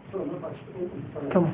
Tamam.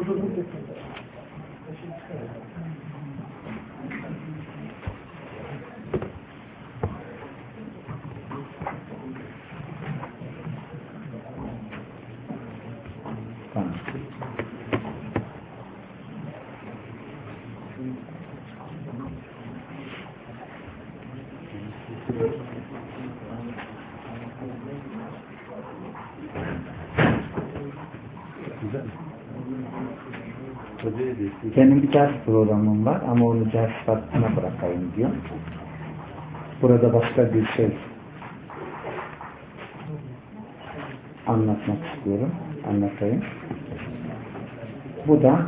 Benim bir ders programım var ama onu ders vaktine bırakayım diyor. Burada başka bir şey anlatmak istiyorum. Anlatayım. Bu da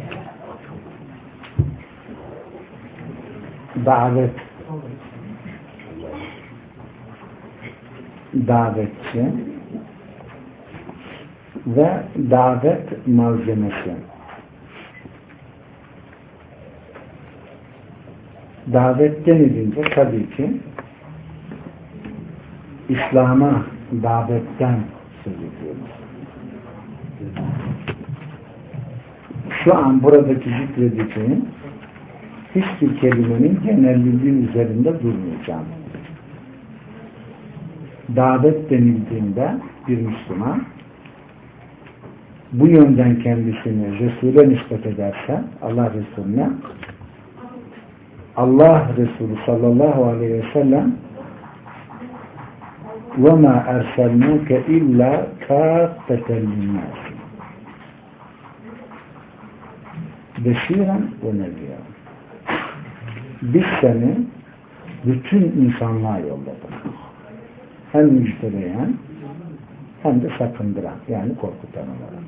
davetçi ve davet malzemesi. Davet denilince tabii ki İslam'a davetten söz ediyoruz. Şu an buradaki zikredeceğim hiçbir kelimenin genelliliği üzerinde durmayacağım. Davet denildiğinde bir Müslüman bu yönden kendisini Resul'e nispet ederse Allah Resulüne, Allah Resulü sallallahu aleyhi ve sellem وَمَا اَرْسَلْنَاكَ اِلَّا كَافَّةً لِلنَّاسِ بَشِيرًا وَنَذِيرًا Biz seni bütün insanlığa yolladık. Hem müjdeleyen hem de sakındıran, yani korkutan olarak.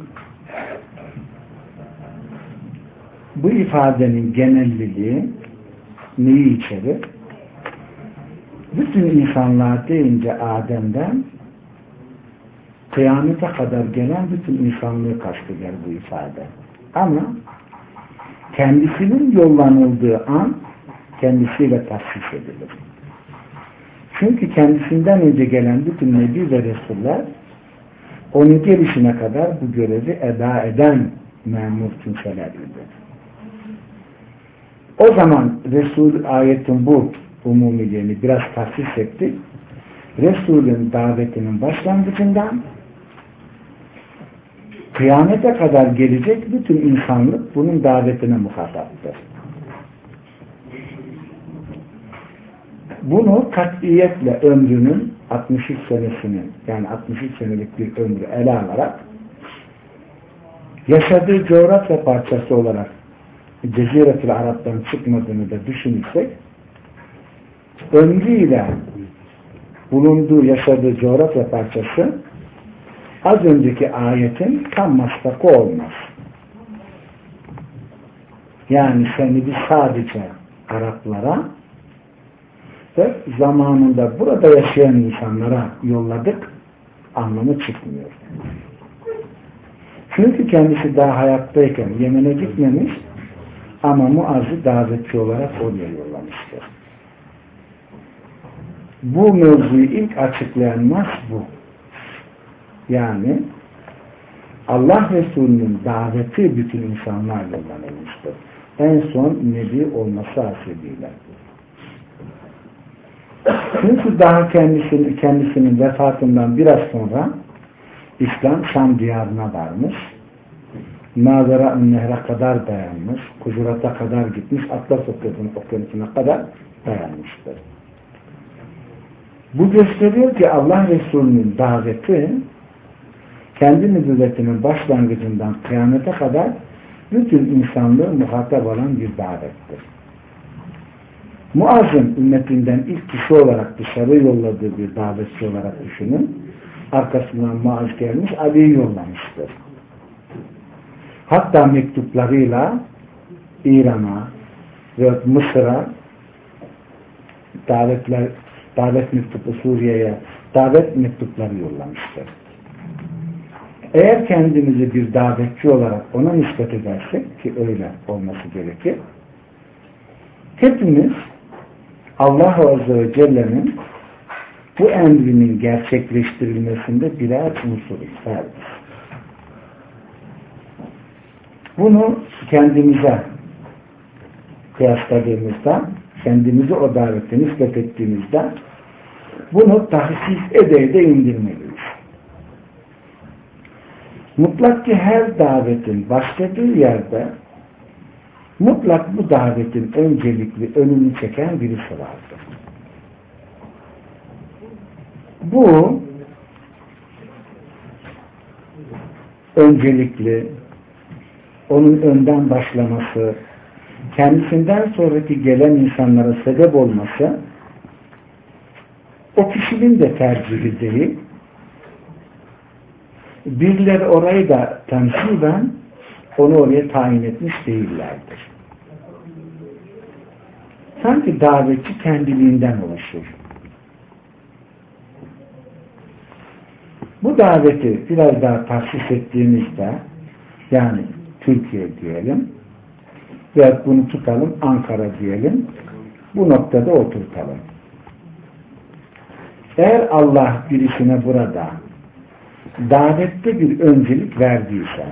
Bu ifadenin genelliliği neyi içerir? Bütün insanlar deyince Adem'den kıyamete kadar gelen bütün insanlığı kasteder bu ifade. Ama kendisinin yollanıldığı an kendisiyle tahsis edilir. Çünkü kendisinden önce gelen bütün Nebi ve Resuller onun gelişine kadar bu görevi eda eden memur kimseleriydi. O zaman Resul ayetin bu umumiliğini biraz tahsis ettik. Resul'ün davetinin başlangıcından kıyamete kadar gelecek bütün insanlık bunun davetine muhataptır. Bunu katiyetle ömrünün 63 senesini, yani 63 senelik bir ömrü ele alarak yaşadığı coğrafya parçası olarak Cezire-i Arap'tan çıkmadığını da düşünürsek ömrüyle bulunduğu, yaşadığı coğrafya parçası az önceki ayetin tam maslakı olmaz. Yani seni biz sadece Araplara ve zamanında burada yaşayan insanlara yolladık anlamı çıkmıyor. Çünkü kendisi daha hayattayken Yemen'e gitmemiş ama Muaz'ı davetçi olarak oraya yollamıştır. Bu mevzuyu ilk açıklayan nas bu. Yani Allah Resulü'nün daveti bütün insanlar yollanılmıştır. En son Nebi olması hasebiyle. Çünkü daha kendisinin vefatından biraz sonra İslam Şam diyarına varmış. Nazara Nehre kadar dayanmış. Kucurat'a kadar gitmiş. Atlas Okyanusu'na kadar dayanmıştır. Bu gösteriyor ki Allah Resulü'nün daveti kendi nübüvvetinin başlangıcından kıyamete kadar bütün insanlığı muhatap olan bir davettir. Muaz'ın ümmetinden ilk kişi olarak dışarı yolladığı bir davetçi olarak düşünün. Arkasından Muaz gelmiş, Ali'yi yollamıştır. Hatta mektuplarıyla İran'a ve Mısır'a davet mektubu, Suriye'ye davet mektupları yollamıştır. Eğer kendimizi bir davetçi olarak ona nispet edersek, ki öyle olması gerekir, hepimiz Allah Azze ve Celle'nin bu emrinin gerçekleştirilmesinde birer unsur isterdir. Bunu kendimize kıyasladığımızda, kendimizi o davete nispet ettiğimizde bunu tahsis ede indirmeliyiz. Mutlak ki her davetin başladığı yerde mutlak bu davetin öncelikli önünü çeken birisi vardır. Bu öncelikli, onun önden başlaması, kendisinden sonraki gelen insanlara sebep olması o kişinin de tercihi değil. Birileri orayı da temsilen onu oraya tayin etmiş değillerdir. Sanki davetçi kendiliğinden oluşur. Bu daveti biraz daha tahsis ettiğimizde, yani Türkiye diyelim ve bunu tutalım Ankara diyelim, bu noktada oturtalım. Eğer Allah birisine burada davette bir öncelik verdiyse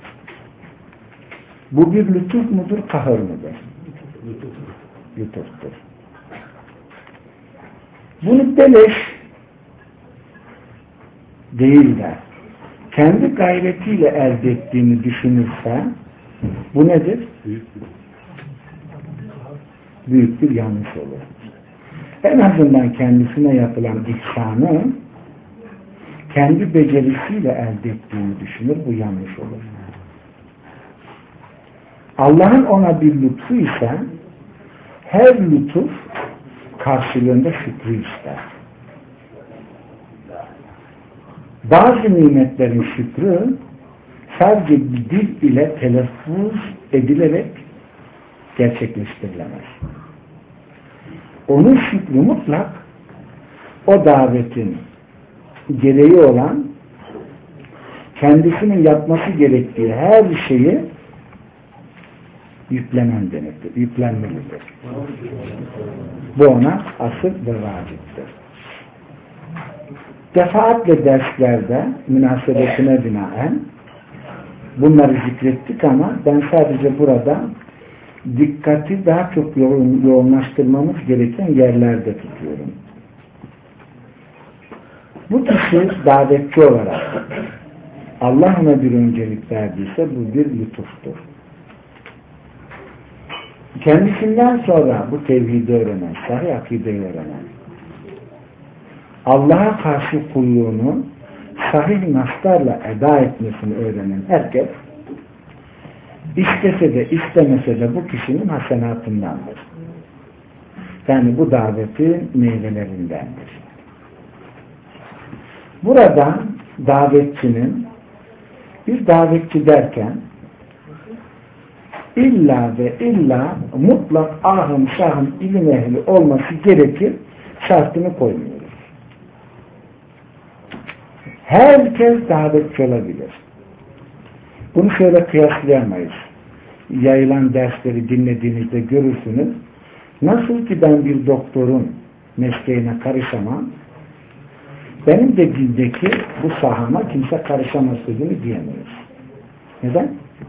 bu bir lütuf mudur, kahır mıdır? Lütuftur. Bunu beleş değil de kendi gayretiyle elde ettiğini düşünürse bu nedir? Büyük bir yanlış olur. En azından kendisine yapılan ihsanı kendi becerisiyle elde ettiğini düşünür, bu yanlış olur. Allah'ın ona bir lütfu ise her lütuf karşılığında şükrü ister. Bazı nimetlerin şükrü sadece dil ile telaffuz edilerek gerçekleştirilemez. Onun şükrü mutlak o davetin gereği olan kendisinin yapması gerektiği her şeyi yüklenmelidir. Bu ona asıl ve vaciptir. Defaatle derslerde münasebetine binaen bunları zikrettik ama ben sadece burada dikkati daha çok yoğunlaştırmamız gereken yerlerde tutuyorum. Bu kişi davetçi olarak Allah ona bir öncelik verdiyse bu bir lütuftur. Kendisinden sonra bu tevhidi öğrenen, sahih akideyi öğrenen, Allah'a karşı kulluğunu sahih naslarla eda etmesini öğrenen herkes istese de istemese de bu kişinin hasenatındandır. Yani bu davetin meyvelerindendir. Burada davetçinin bir davetçi derken illa ve illa mutlak ahım şahım ilim ehli olması gerekir şartını koymuyoruz. Herkes davetçi olabilir. Bunu şöyle kıyaslayamayız. Yayılan dersleri dinlediğinizde görürsünüz. Nasıl ki ben bir doktorun mesleğine karışamam, benim de dildeki bu sahama kimse karışamaz sözünü diyemeyiz. Neden?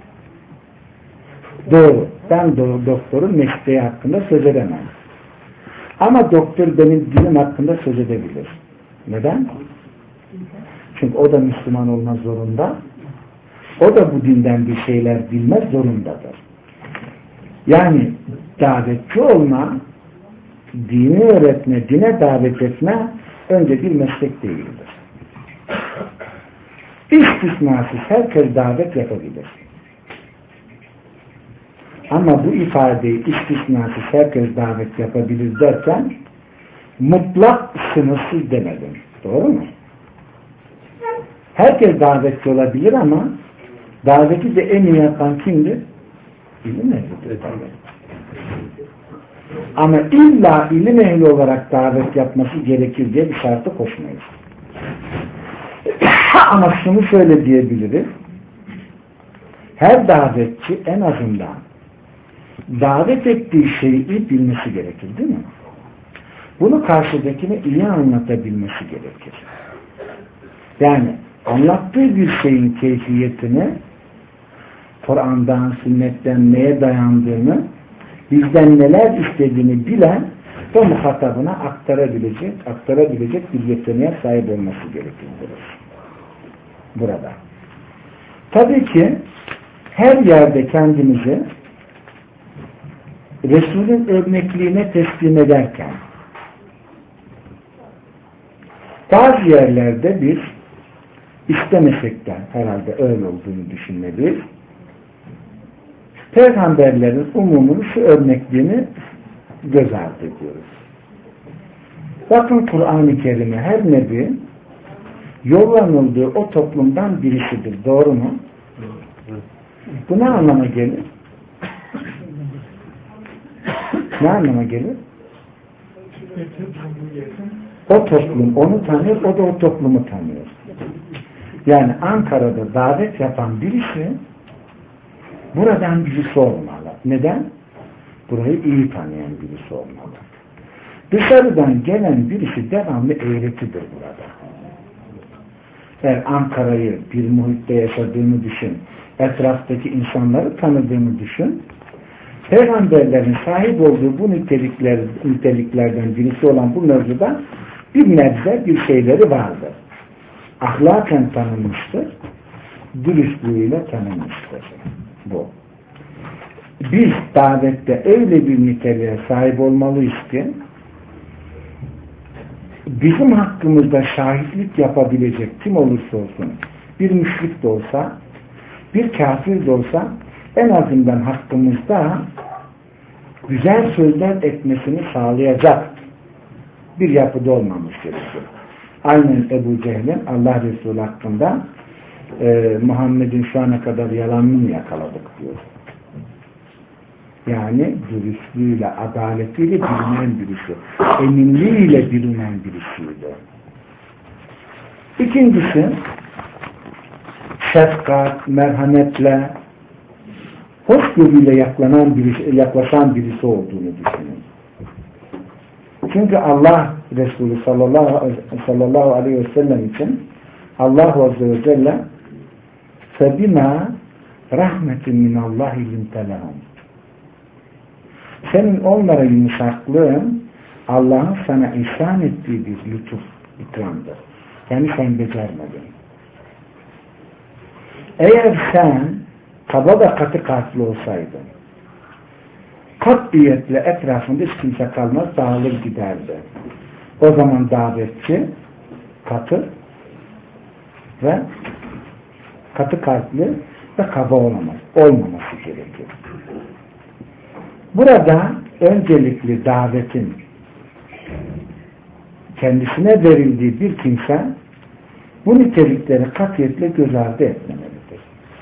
Doğru. Ben doktorun mesleği hakkında söz edemem. Ama doktor benim dinim hakkında söz edebilir. Neden? Çünkü o da Müslüman olma zorunda. O da bu dinden bir şeyler bilmez zorundadır. Yani davetçi olma, dini öğretme, dine davet etme önce bir meslek değildir. İstisnasız herkes davet yapabilir. Ama bu ifadeyi istisnasız herkes davet yapabilir derken mutlak sınırsız demedim. Doğru mu? Herkes davetçi olabilir ama daveti de en iyi yapan kimdir? İlim ehlidir. Ama illa ilim ehli olarak davet yapması gerekir diye bir şartı koşmayız. Ama şunu şöyle diyebiliriz. Her davetçi en azından davet ettiği şeyi bilmesi gerekir, değil mi? Bunu karşıdakine iyi anlatabilmesi gerekir. Yani anlattığı bir şeyin keyfiyetini Kur'an'dan, sünnetten neye dayandığını, bizden neler istediğini bilen ve muhatabına aktarabilecek bir yeteneğe sahip olması gerekir burada. Tabii ki her yerde kendimizi Resul'ün örnekliğine teslim ederken bazı yerlerde biz istemesek de herhalde öyle olduğunu düşünmeliyiz. Peygamberlerin umumunu şu örnekliğini göz ardı ediyoruz. Bakın Kur'an-ı Kerim'e her nebi yollanıldığı o toplumdan birisidir. Doğru mu? Bu ne anlama gelir? Ne anlama gelir? O toplum onu tanıyor, o da o toplumu tanıyor. Yani Ankara'da davet yapan birisi buradan birisi olmalı. Neden? Burayı iyi tanıyan birisi olmalı. Dışarıdan gelen birisi devamlı eğretidir burada. Eğer Ankara'yı bir muhitte yaşadığını düşün, etraftaki insanları tanıdığını düşün, Peygamberlerin sahip olduğu bu niteliklerden birisi olan bu mevzuda bir nebze bir şeyleri vardır. Ahlaken tanınmıştır, dürüstlüğüyle tanınmıştır. Bu. Biz davette öyle bir niteliğe sahip olmalıyız ki bizim hakkımızda şahitlik yapabilecek kim olursa olsun, bir müşrik de olsa, bir kafir de olsa en azından hakkımızda güzel sözler etmesini sağlayacak bir yapıda olmamız gerekiyor. Aynen Ebu Cehil'in Allah Resulü hakkında Muhammed'in şu ana kadar yalanını yakaladık diyor. Yani dürüstlüğüyle, adaletiyle bilinen birisi. Eminliğiyle bilinen birisiydi. İkincisi şefkat, merhametle hoşgörüyle yaklaşan birisi olduğunu düşünün. Çünkü Allah Resulü sallallahu aleyhi ve sellem için Allah Azze ve Celle فَبِمَا رَحْمَةٍ مِنَ اللّٰهِ لِنْتَلَهُمْ senin onlara yumuşaklığın Allah'ın sana ihsan ettiği bir lütuf, ikramdır. Yani sen becermedin. Eğer sen kaba ve katı kalpli olsaydın, katiyetle etrafında hiç kimse kalmaz, dağılır giderdi. O zaman davetçi katı ve katı kalpli ve kaba olmaması gerekir. Burada öncelikli davetin kendisine verildiği bir kimse bu nitelikleri katiyetle göz ardı etmemelidir.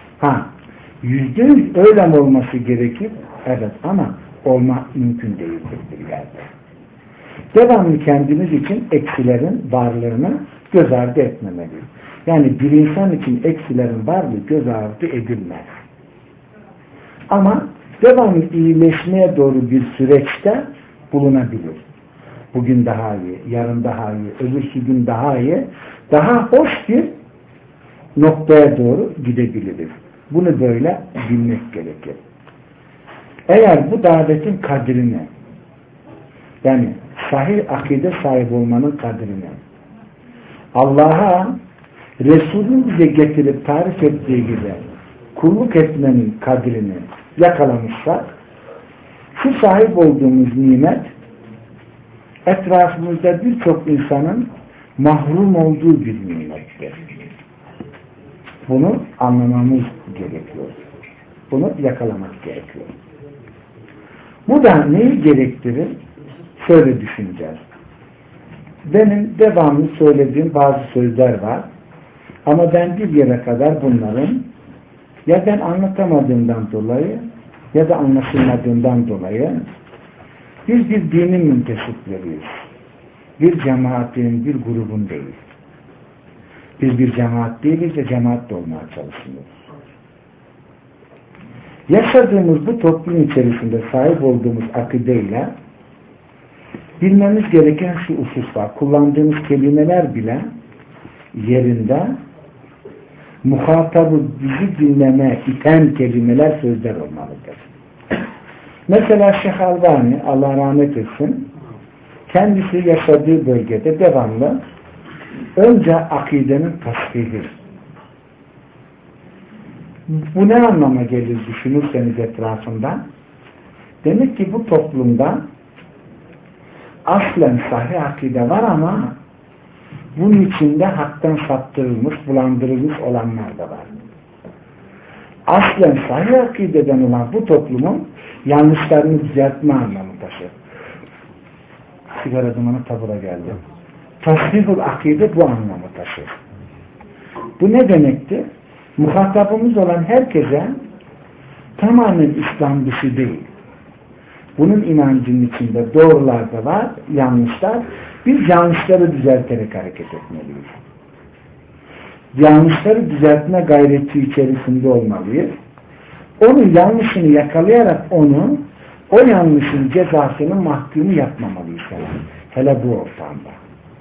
%100 öyle mi olması gerekir? Evet, ama olmak mümkün değildir bir yerde. Devamlı kendimiz için eksilerin varlığını göz ardı etmemeliyiz. Yani bir insan için eksilerin varlığı göz ardı edilmez. Ama devamlı iyileşmeye doğru bir süreçte bulunabilir. Bugün daha iyi, yarın daha iyi, öbürsü gün daha iyi, daha hoş bir noktaya doğru gidebiliriz. Bunu böyle bilmek gerekir. Eğer bu davetin kadrini, yani sahih akide sahip olmanın kadrini, Allah'a Resul'ün bize getirip tarif ettiği gibi kulluk etmenin kadrini yakalamışsak, şu sahip olduğumuz nimet etrafımızda birçok insanın mahrum olduğu bir nimettir. Bunu anlamamız gerekiyor. Bunu yakalamak gerekiyor. Bu da neyi gerektirir? Şöyle düşüneceğiz. Benim devamlı söylediğim bazı sözler var. Ama ben bir yere kadar bunların ya ben anlatamadığımdan dolayı ya da anlaşılmadığından dolayı biz bir dinin müntesipleriyiz. Bir cemaatin, bir grubun değil. Biz bir cemaat değiliz de cemaat de olmaya çalışıyoruz. Yaşadığımız bu toplum içerisinde sahip olduğumuz akideyle bilmemiz gereken şu husus var. Kullandığımız kelimeler bile yerinde muhatabı bizi dinleme iten kelimeler, sözler olmalıdır. Mesela Şeyh Albani, Allah rahmet etsin, kendisi yaşadığı bölgede devamlı önce akidenin tasfihi. Bu ne anlama gelir düşünürseniz etrafında? Demek ki bu toplumda aslen sahih akide var ama bunun içinde haktan saptırılmış, bulandırılmış olanlar da var. Aslen sahih akideden olan bu toplumun yanlışlarını düzeltme anlamı taşır. Sigara dumanı tabura geldi. Tasdihul akide bu anlamı taşır. Bu ne demekti? Muhatabımız olan herkese tamamen İslam dışı değil. Bunun inancının içinde doğrular da var, yanlışlar. Biz yanlışları düzelterek hareket etmeliyiz. Yanlışları düzeltme gayreti içerisinde olmalıyız. Onun yanlışını yakalayarak o yanlışın cezasını mahkumu yapmamalıyız. Hele bu ortamda.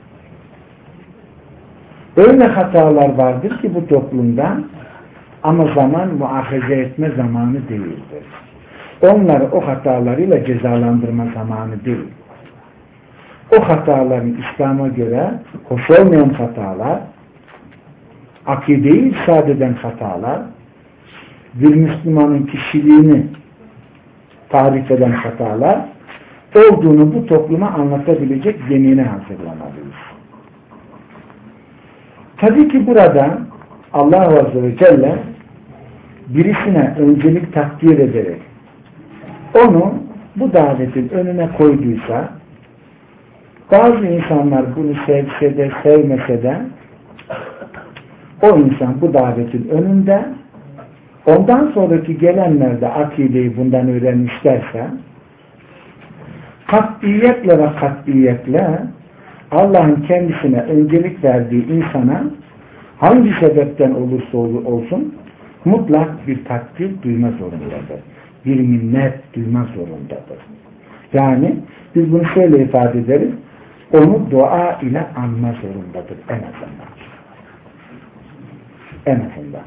Öyle hatalar vardır ki bu toplumda ama zaman muahaze etme zamanı değildir. Onları o hatalarıyla cezalandırma zamanı değil. O hataların İslam'a göre hoş olmayan hatalar, akideyi ifsad eden hatalar, bir Müslümanın kişiliğini tarif eden hatalar olduğunu bu topluma anlatabilecek zemine hazırlamalıyız. Tabii ki burada Allah Azze ve Celle birisine öncelik takdir ederek onu bu davetin önüne koyduysa, bazı insanlar bunu sevse de sevmese de o insan bu davetin önünde, ondan sonraki gelenler de akideyi bundan öğrenmişlerse kat'iyetle ve kat'iyetle Allah'ın kendisine öncelik verdiği insana hangi sebepten olursa olsun mutlak bir takdir duyma zorundadır. Bir minnet duyma zorundadır. Yani biz bunu şöyle ifade ederiz, onu dua ile anma zorundadır en azından. En azından.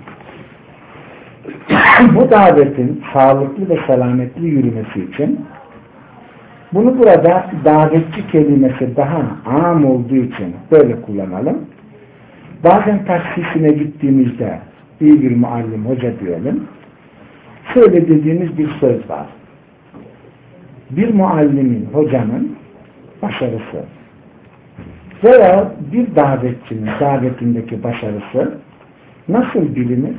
Bu davetin sağlıklı ve selametli yürümesi için bunu burada davetçi kelimesi daha am olduğu için böyle kullanalım. Bazen taksisine gittiğimizde iyi bir muallim, hoca diyelim, şöyle dediğimiz bir söz var. Bir muallimin, hocanın başarısı veya bir davetçinin davetindeki başarısı nasıl bilinir?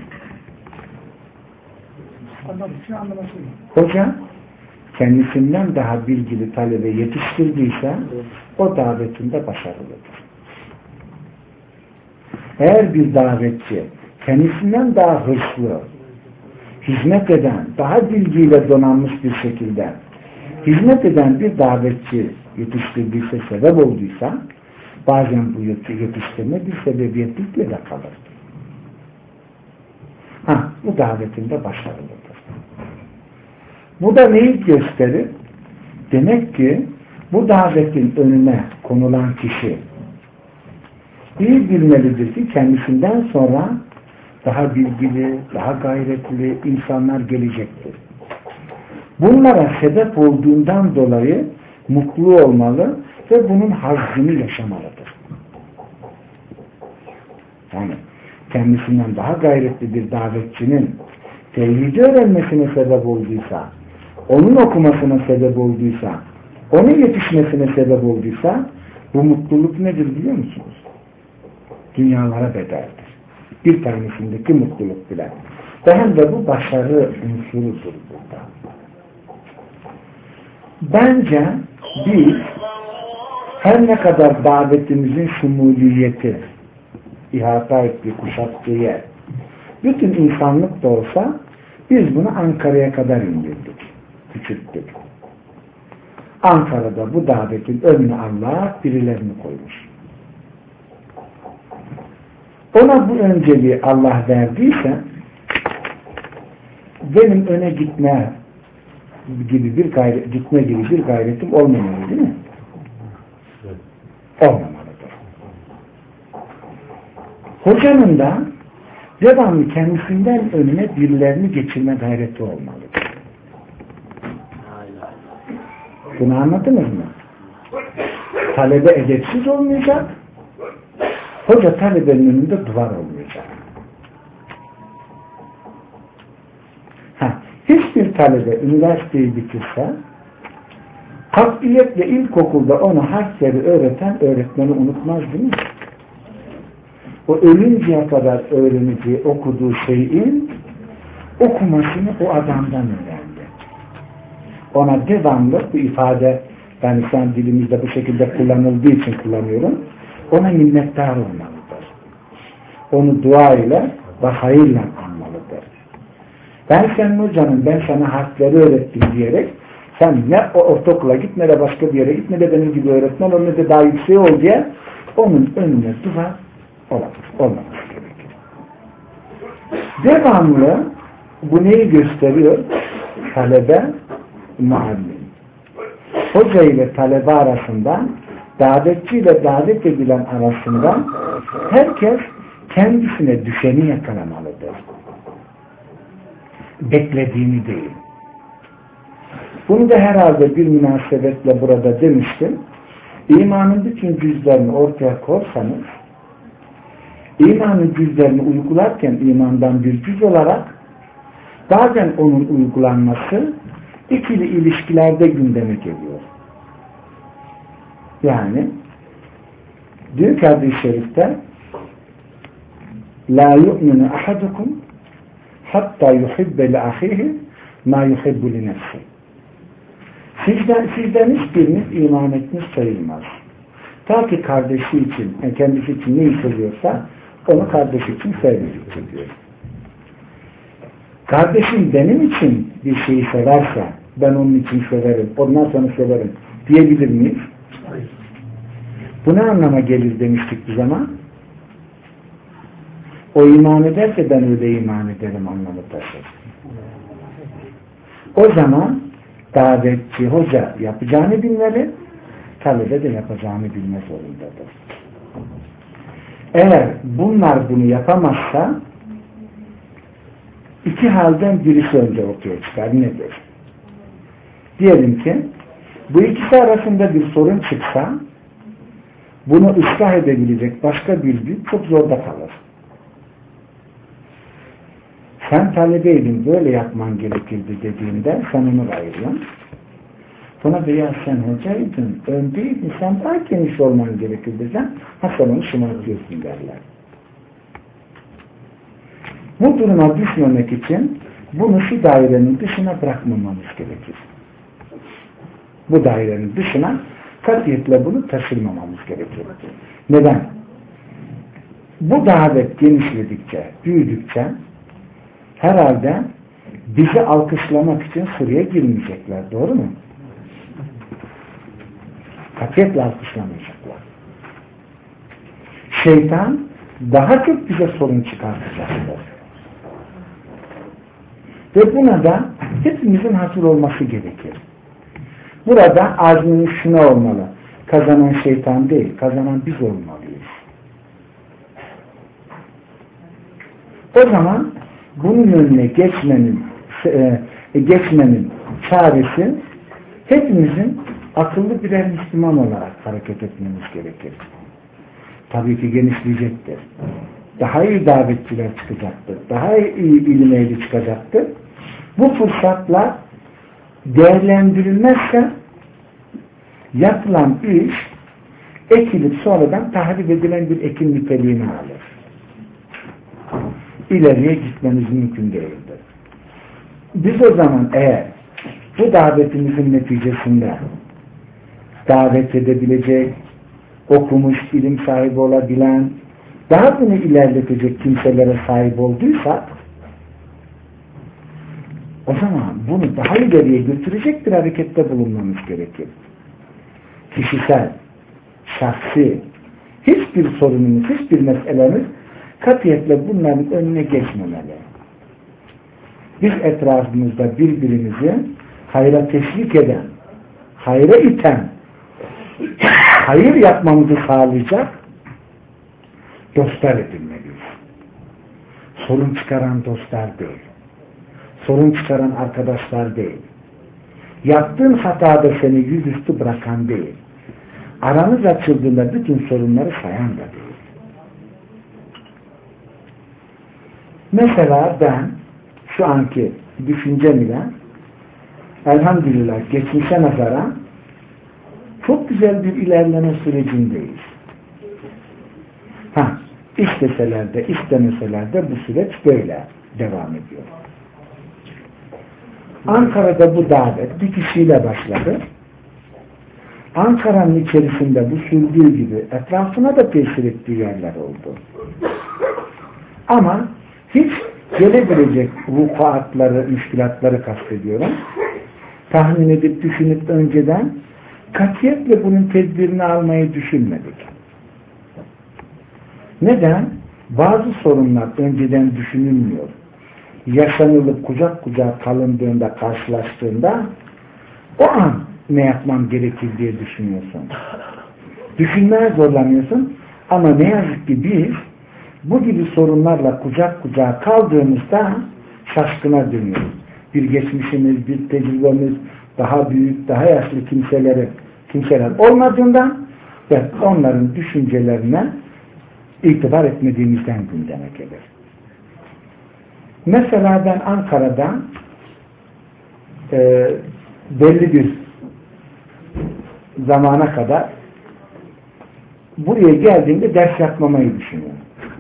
Hoca kendisinden daha bilgili talebe yetiştirdiyse o davetinde başarılıdır. Eğer bir davetçi kendisinden daha hırslı, hizmet eden, daha bilgiyle donanmış bir şekilde hizmet eden bir davetçi yetiştirdiyse, sebep olduysa, bazen bu yetiştirme bir sebebiyetlikle de kalır. Bu davetinde başarılıdır. Bu da neyi gösterir? Demek ki bu davetin önüne konulan kişi iyi bilmelidir ki kendisinden sonra daha bilgili, daha gayretli insanlar gelecektir. Bunlara sebep olduğundan dolayı mutlu olmalı ve bunun hazzını yaşamalıdır. Yani kendisinden daha gayretli bir davetçinin tevhidi öğrenmesine sebep olduysa, onun okumasına sebep olduysa, onun yetişmesine sebep olduysa, bu mutluluk nedir biliyor musunuz? Dünyalara bedeldir. Bir tanesindeki mutluluk bile. Ve hem de bu başarı unsurudur burada. Bence biz her ne kadar davetimizin şumuliyeti ihata ettiği, kuşattığı yer bütün insanlık da olsa biz bunu Ankara'ya kadar indirdik. Küçülttük. Ankara'da bu davetin önüne Allah birilerini koymuş. Ona bu önceliği Allah verdiyse benim öne gitme gibi bir gayretim olmamalı değil mi? Olmamalıdır. Hocanın da devamlı kendisinden önüne birilerini geçirme gayreti olmalıdır. Bunu anladınız mı? Talebe edepsiz olmayacak, hoca talebenin önünde duvar olmayacak. Hiçbir talebe üniversiteyi bitirse, katiyetle ilkokulda ona harfleri öğreten öğretmeni unutmaz değil mi? O ölünceye kadar öğreneceği, okuduğu şeyin okumasını o adamdan öğrendi. Ona devamlı bu ifade, yani şu an dilimizde bu şekilde kullanıldığı için kullanıyorum, ona minnettar olmalıdır. Onu dua ile ve hayırla anmalıdır. Ben senin hocanın, ben sana harfleri öğrettim diyerek, sen ne o ortaokula git, ne de başka bir yere git, ne de benim gibi öğretmen ol, ne de daha yüksek ol diye onun önüne duvar olmaması gerekir. Devamlı bu neyi gösteriyor? Talebe, muallim. Hoca ile talebe arasında, davetçi ile davet edilen arasında herkes kendisine düşeni yakalamalıdır. Beklediğini değil. Bunu da herhalde bir münasebetle burada demiştim. İmanın bütün cüzlerini ortaya korsanız, imanın cüzlerini uygularken imandan bir cüz olarak bazen onun uygulanması ikili ilişkilerde gündeme geliyor. Yani diyor ki hadis-i şerifte la yu'minu ahadukum hatta yuhibbe li ahihi ma yuhibbu li nefsihi. Sizden hiçbiriniz iman etmiş sayılmaz. Ta ki kardeşi için, yani kendisi için neyi seviyorsa onu kardeşi için sevmeyecektir diyor. Kardeşim benim için bir şeyi severse ben onun için severim, ondan sonra severim diyebilir miyiz? Hayır. Bu ne anlama gelir demiştik bir zaman? O iman ederse ben öyle iman ederim anlamı taşır. O zaman davetçi hoca yapacağını bilmeli, talebe de yapacağını bilme zorundadır. Eğer bunlar bunu yapamazsa iki halden birisi önce ortaya çıkar. Nedir? Diyelim ki bu ikisi arasında bir sorun çıksa bunu ıslah edebilecek başka bir güç çok zorda kalır. Sen talebeydin, böyle yapman gerekirdi dediğinde sen onu ayırıyorsun. Buna da ya sen hocaydın, öndeydin, sen daha geniş olman gerekirdi. Sen onu şımartıyorsun derler. Bu duruma düşmemek için bunu şu dairenin dışına bırakmamamız gerekir. Bu dairenin dışına katiyetle bunu taşırmamamız gerekir. Neden? Bu davet genişledikçe, büyüdükçe herhalde bizi alkışlamak için sıraya girmeyecekler. Doğru mu? Katiyetle alkışlamayacaklar. Şeytan daha çok bize sorun çıkartacaktır. Ve buna da hepimizin hazır olması gerekir. Burada azmimiz şuna olmalı. Kazanan şeytan değil, kazanan biz olmalıyız. O zaman bunun önüne geçmenin çaresi hepimizin akıllı birer Müslüman olarak hareket etmemiz gerekir. Tabii ki genişleyecektir. Daha iyi davetçiler çıkacaktır. Daha iyi ilim ehli çıkacaktır. Bu fırsatlar değerlendirilmezse yapılan iş ekilip sonradan tahrip edilen bir ekin niteliğini alır. İleriye gitmemiz mümkün değildir. Biz o zaman eğer bu davetimizin neticesinde davet edebilecek, okumuş, ilim sahibi olabilen, daha bunu ilerletecek kimselere sahip olduysak, o zaman bunu daha ileriye götürecek bir harekette bulunmamız gerekir. Kişisel, şahsi, hiçbir sorunumuz, hiçbir meselemiz katiyetle bunların önüne geçmemeli. Biz etrafımızda birbirimizi hayra teşvik eden, hayra iten, hayır yapmamızı sağlayacak dostlar edinmeliyiz. sorun çıkaran dostlar değil. Sorun çıkaran arkadaşlar değil. Yaptığın hatada seni yüzüstü bırakan değil. Aranız açıldığında bütün sorunları sayan da değil. Mesela ben şu anki düşüncem ile elhamdülillah geçmişe nazaran çok güzel bir ilerleme sürecindeyiz. İsteseler de istemeseler de bu süreç böyle devam ediyor. Ankara'da bu davet bir kişiyle başladı. Ankara'nın içerisinde bu sürdüğü gibi etrafına da tesir ettiği yerler oldu. Ama hiç gelebilecek vukuatları, müşkilatları kastediyorum. Tahmin edip düşünüp önceden katiyetle bunun tedbirini almayı düşünmedik. Neden? Bazı sorunlar önceden düşünülmüyor. Yaşanılıp kucak kucağa kalındığında, karşılaştığında o an ne yapmam gerekir diye düşünüyorsun. Düşünmeye zorlanıyorsun ama ne yazık ki biz bu gibi sorunlarla kucak kucağa kaldığımızda şaşkına dönüyoruz. Bir geçmişimiz, bir tecrübemiz, daha büyük, daha yaşlı kimseler olmadığından ve onların düşüncelerine itibar etmediğimizden gündeme gelir. Mesela ben Ankara'da belli bir zamana kadar buraya geldiğimde ders yapmamayı düşünüyorum.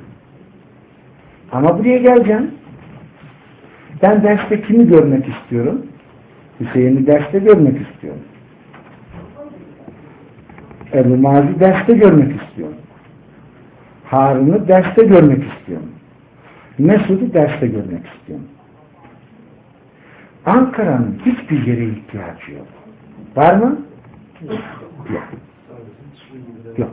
Ama buraya geleceğim. Ben derste kimi görmek istiyorum? Hüseyin'i derste görmek istiyorum. Ebu Mazi derste görmek istiyorum. Harun'u derste görmek istiyorum. Mesud'u derste görmek istiyorum. Ankara'nın hiçbir yere ihtiyacı yok. Var mı? Yok. Yok.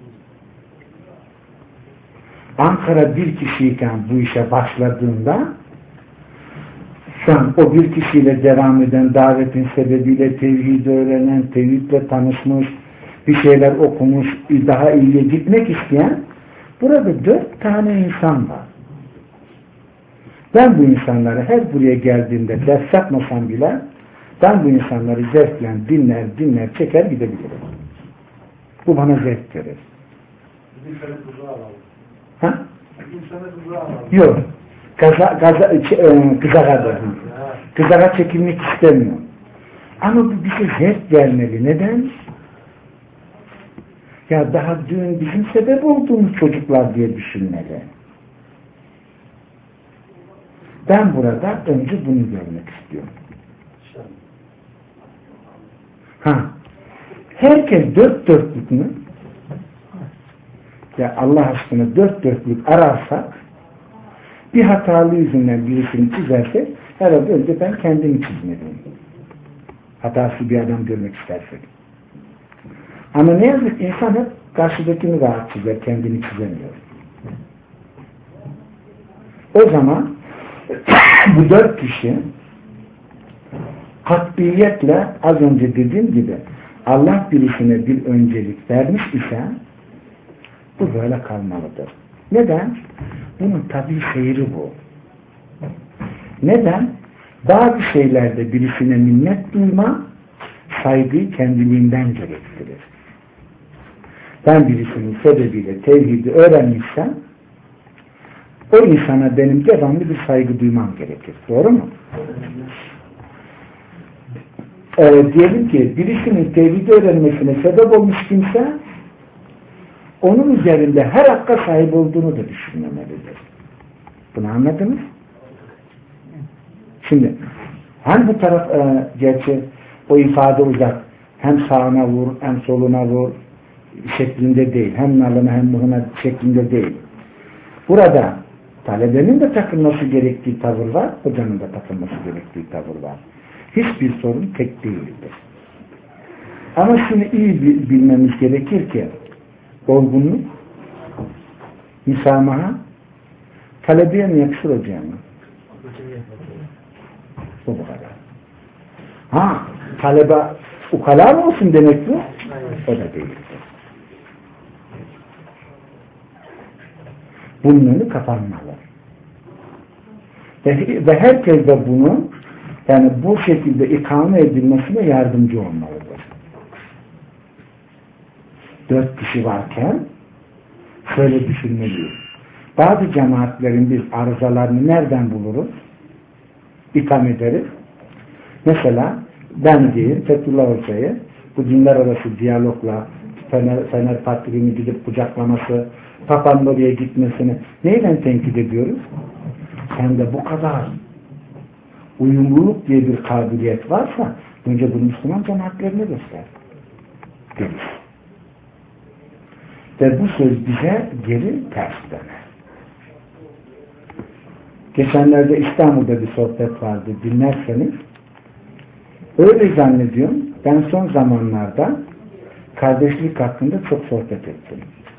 Ankara bir kişiyken bu işe başladığında şu an o bir kişiyle devam eden davetin sebebiyle tevhidi öğrenen, tevhidle tanışmış, bir şeyler okumuş, daha iyiye gitmek isteyen burada 4 tane insan var. Ben bu insanları her buraya geldiğimde ders yapmasam bile ben bu insanları zevkle dinler, çeker gidebilirim. Bu bana zevk verir. Ha? Yok. Kızağa çekilmek istemiyorum. Ama bu bize zevk gelmeli. Neden? Ya daha dün bizim sebep olduğumuz çocuklar diye düşünmeli. Ben burada önce bunu görmek istiyorum. Herkes 4 dörtlük mü? Ya Allah aşkına 4 dörtlük ararsak bir hatalı yüzünden birisini çizerse herhalde önce ben kendimi çizmeliyim. Hatası bir adam görmek istersek. Ama ne yazık insan hep karşıdakini rahat çizer, kendini çizemiyor. O zaman bu 4 kişi katliyetle az önce dediğim gibi Allah birisine bir öncelik vermiş ise bu böyle kalmalıdır. Neden? Bunun tabii seyri bu. Neden? Bazı şeylerde birisine minnet duyma saygıyı kendiliğinden gerektirir. Ben birisinin sebebiyle tevhidi öğrenmişsem o insana benim devamlı bir saygı duymam gerekir. Doğru mu? Diyelim ki birisinin tevhidi öğrenmesine sebep olmuş kimse onun üzerinde her hakka sahip olduğunu da düşünmemelidir. Bunu anladınız? Şimdi hem bu taraf gerçi o ifade uzak hem sağına vur hem soluna vur şeklinde değil. Hem nalına hem muhuna şeklinde değil. Burada talebenin de takılması gerektiği tavır var, hocanın da takılması gerektiği tavır var. Hiçbir sorun tek değildir. Ama şunu iyi bilmemiz gerekir ki olgunluk, müsamaha talebeye mi yakışır hocam mı? Bu kadar. Talebe ukala mı olsun demek bu? O da değildir. Bunun önü kapanmalı. Ve herkes de bunu yani bu şekilde ikame edilmesine yardımcı olmalıdır. 4 kişi varken şöyle düşünmeliyiz. Bazı cemaatlerin biz arızalarını nereden buluruz? İtham ederiz. Mesela ben diyeyim Fethullah Hoca'yı bu dinler arası diyalogla Fener Patriğini gidip kucaklaması, Papa'nın oraya gitmesini neyle tenkit ediyoruz? Hem de bu kadar uyumluluk diye bir kabiliyet varsa önce bu Müslüman cemaatlerine göster. Deriz. Ve bu söz bize geri ters döner. Geçenlerde İstanbul'da bir sohbet vardı. Dinlerseniz öyle zannediyorum. Ben son zamanlarda kardeşlik hakkında çok sohbet ettim.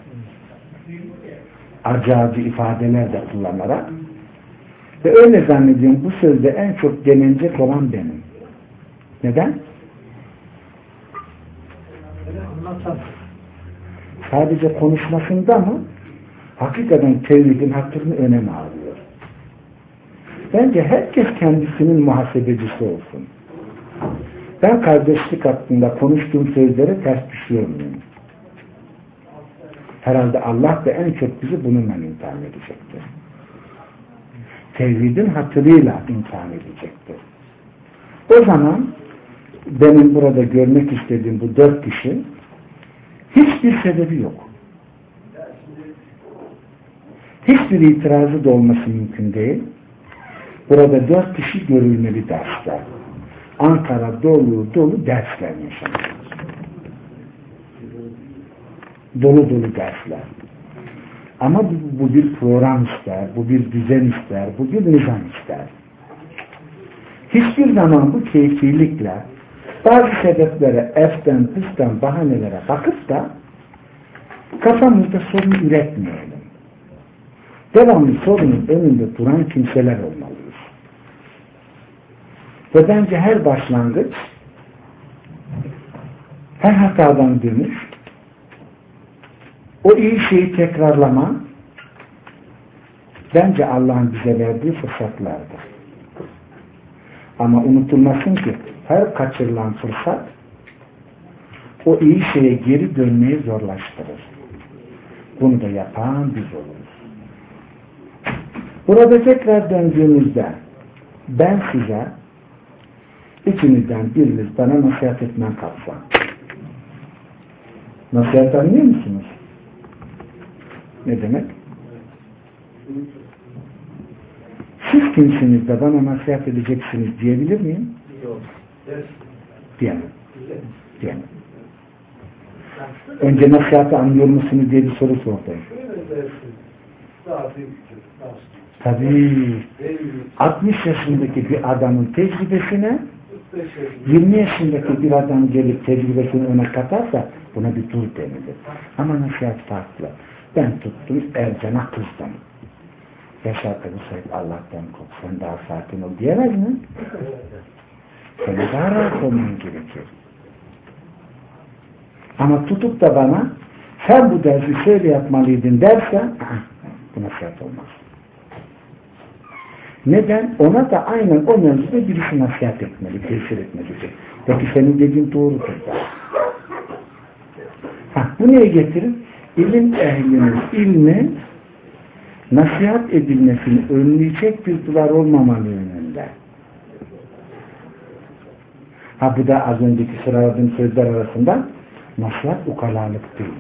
Acı ifadeler de kullanarak ve öyle zannediyorum bu sözde en çok denenecek olan benim. Neden? Sadece konuşmasında mı? Hakikaten tevhidin hakkını öneme alıyor. Bence herkes kendisinin muhasebecisi olsun. Ben kardeşlik hakkında konuştuğum sözlere ters düşüyor muyum? Herhalde Allah da en çok bizi bununla imtihan edecektir. Tevhidin hatırıyla imtihan edecektir. O zaman benim burada görmek istediğim bu 4 kişi hiçbir sebebi yok. Hiçbir itirazı da olması mümkün değil. Burada 4 kişi görülmeli dersler. Ankara dolu dolu dersler yaşanıyor. Dolu dolu dersler. Ama bu bir program ister, bu bir düzen ister, bu bir nizam ister. Hiçbir zaman bu keyfilikle bazı sebeplere, eften, püsten, bahanelere bakıp da kafamızda sorun üretmeyelim. Devamlı sorunun önünde duran kimseler olmalıyız. Ve bence her başlangıç, her hatadan dönüş, o iyi şeyi tekrarlama, bence Allah'ın bize verdiği fırsatlardır. Ama unutulmasın ki her kaçırılan fırsat o iyi şeye geri dönmeyi zorlaştırır. Bunu da yapan biz oluruz. Burada tekrar döndüğümüzde ben size içinizden biriniz bana nasihat etmen kalksa. Nasihat anlıyor musunuz? Ne demek? Siz kimsiniz de bana nasihat edeceksiniz diyebilir miyim? Yok. Diyemem. Diyemem. Önce nasihatı anlıyor musunuz diye bir soru sordum. Tabii 60 yaşındaki bir adamın tecrübesine 20 yaşındaki bir adam gelip tecrübesini öne katarsa buna bir dur denilir. Ama nasihat farklı. Ben tuttum, Ercan'a kızdım. Yaşar Kılıçdaroğlu Allah'tan kork, sen daha sakin ol diyemez mi? Sana daha rahat olman gerekir. Ama tutup da bana sen bu dersi şöyle yapmalıydın derse bu nasihat olmaz. Neden? Ona da aynen o mevzuda birisi nasihat etmeli, tesir etmelidir. Peki senin dediğin doğrudur da. Bu neye getirir? İlim ehlinin ilmi nasihat edilmesini önleyecek bir duvar olmamalı yönünde. Bu da az önceki sıraladığım sözler arasında nasihat ukalalık değil.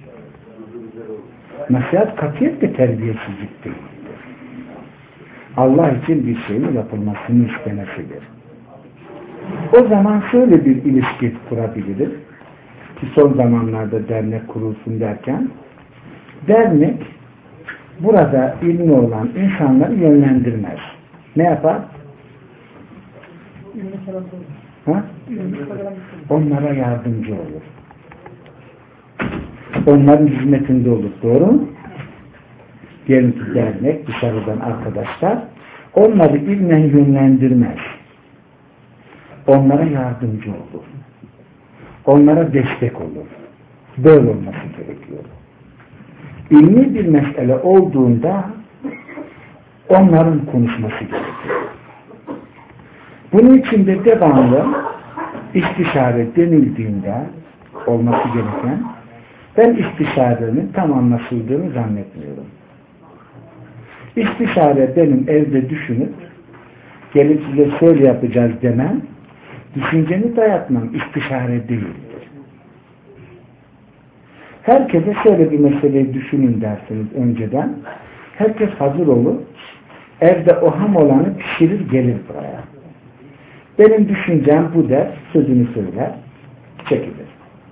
Nasihat katiyetle terbiyesizlik değil. Allah için bir şeyin yapılmasını istemesidir. O zaman şöyle bir ilişki kurabiliriz ki son zamanlarda dernek kurulsun derken dernek burada ilmi olan insanları yönlendirmez. Ne yapar? Onlara yardımcı olur. Onların hizmetinde olur. Doğru mu? Diyelim ki dernek, dışarıdan arkadaşlar onları ilmen yönlendirmez. Onlara yardımcı olur. Onlara destek olur. Böyle olması gerekiyor. İlmi bir mesele olduğunda onların konuşması gerekiyor. Bunun için de devamlı istişare denildiğinde olması gereken, ben istişarenin tam anlaşıldığını zannetmiyorum. İstişare benim evde düşünüp gelip size şöyle yapacağız demem, düşünceni dayatmam istişare değildir. Herkese şöyle bir meseleyi düşünün dersiniz önceden. Herkes hazır olur. Evde o ham olanı pişirir gelir buraya. Benim düşüncem bu der, sözünü söyler, çekilir.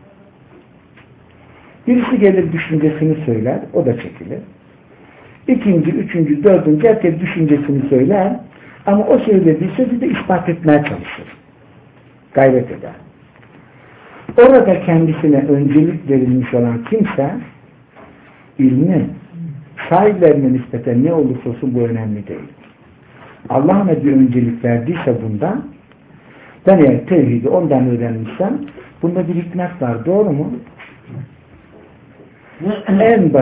Birisi gelir düşüncesini söyler, o da çekilir. İkinci, üçüncü, dördüncü herkes düşüncesini söyler ama o söylediği sözü de ispat etmeye çalışır. Gayret eder. Orada kendisine öncelik verilmiş olan kimse ilmi sahiplerine nispeten ne olursa olsun bu önemli değil. Allah ona bir öncelik verdiyse bundan, ben eğer tevhidi ondan öğrenmişsem bunda bir hikmet var. Doğru mu? En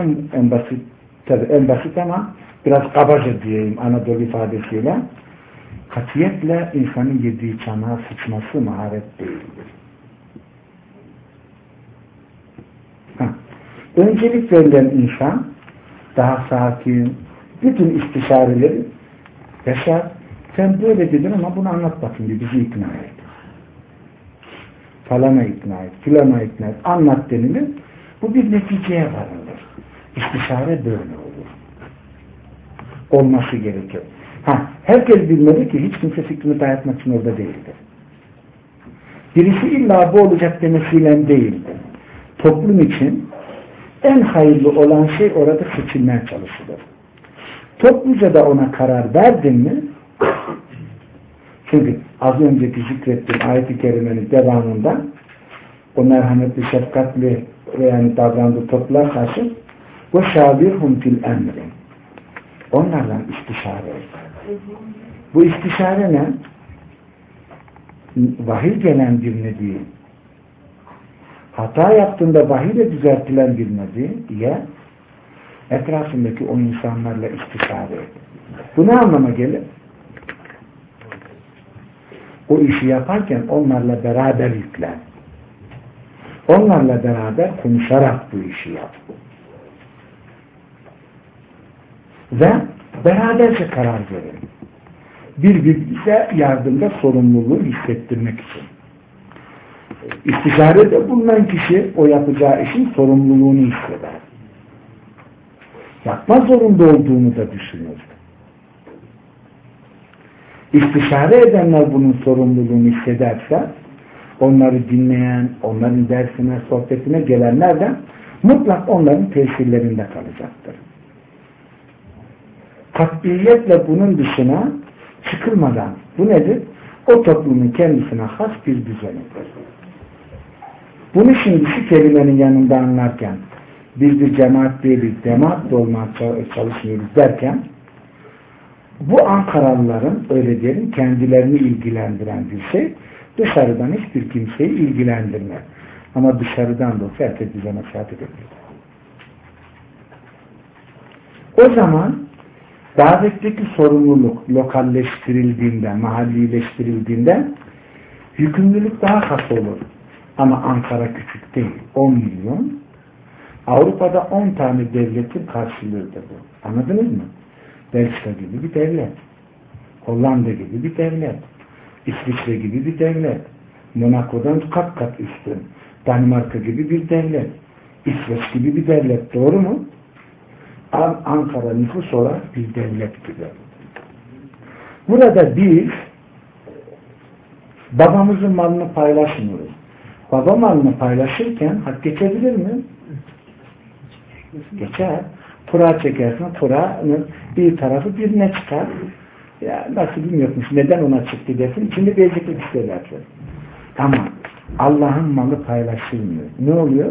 basit ama biraz kabaca diyeyim Anadolu ifadesiyle, katiyetle insanın yediği çanağa sıçması maharet değildir. Öncelik verilen insan daha sakin, bütün istişareleri yaşar. Sen böyle dedin ama bunu anlat bakayım, bizi ikna et. Falana ikna et, filana ikna et, anlat denilir. Bu bir neticeye varılır. İstişare böyle olur. Olması gerekir. Herkes bilmeli ki hiç kimse fikrini dayatmak için orada değildir. Birisi illa bu olacak demesiyle değildir. Toplum için en hayırlı olan şey orada seçilmeye çalışılır. Topluca da ona karar verdin mi? Çünkü az önceki zikrettiğim ayet-i kerimenin devamında o merhametli, şefkatli yani davrandığı topluluğa karşı ve şavirhum fil emri. Onlarla istişare et. Bu istişare ne? Vahiy gelen bir ne değil. Hata yaptığında vahiyle düzeltilen bir ne değil. Ya etrafındaki o insanlarla istişare et. Bu ne anlama gelir? O işi yaparken onlarla beraber yüklen. Onlarla beraber konuşarak bu işi yap. Ve beraberce karar verin. Birbirimize yardımda sorumluluğu hissettirmek için. İstişarede bulunan kişi o yapacağı işin sorumluluğunu hisseder. Yapma zorunda olduğunu da düşünür. İstişare edenler bunun sorumluluğunu hissederse onları dinleyen, onların dersine, sohbetine gelenler de mutlak onların tesirlerinde kalacaktır. Kat'iyetle bunun dışına çıkılmadan, bu nedir? O toplumun kendisine has bir düzenidir. Bunu şimdi şu kelimenin yanında anlarken biz bir cemaat değiliz, cemaat de olmaya çalışıyoruz derken bu Ankaralıların öyle diyelim kendilerini ilgilendiren bir şey dışarıdan hiçbir kimseyi ilgilendirmez. Ama dışarıdan da olsa herkes bize nasihat edebilir. O zaman davetteki sorumluluk lokalleştirildiğinde, mahallileştirildiğinde yükümlülük daha has olur. Ama Ankara küçük değil. 10 milyon. Avrupa'da 10 tane devletin karşılığıdır bu. Anladınız mı? Belçika gibi bir devlet. Hollanda gibi bir devlet. İsviçre gibi bir devlet. Monaco'dan kat kat üstün. Danimarka gibi bir devlet. İsveç gibi bir devlet. Doğru mu? Ankara nüfus olarak bir devlet gibi. Burada biz babamızın malını paylaşmıyoruz. Baba malını paylaşırken hak geçebilir mi? Geçer. Kura çekersin. Kuranın bir tarafı birine çıkar. Ya nasıl bilmiyorsun. Neden ona çıktı dersin. İçinde beğeneceklik isterlersin. Ama Allah'ın malı paylaşılmıyor. Ne oluyor?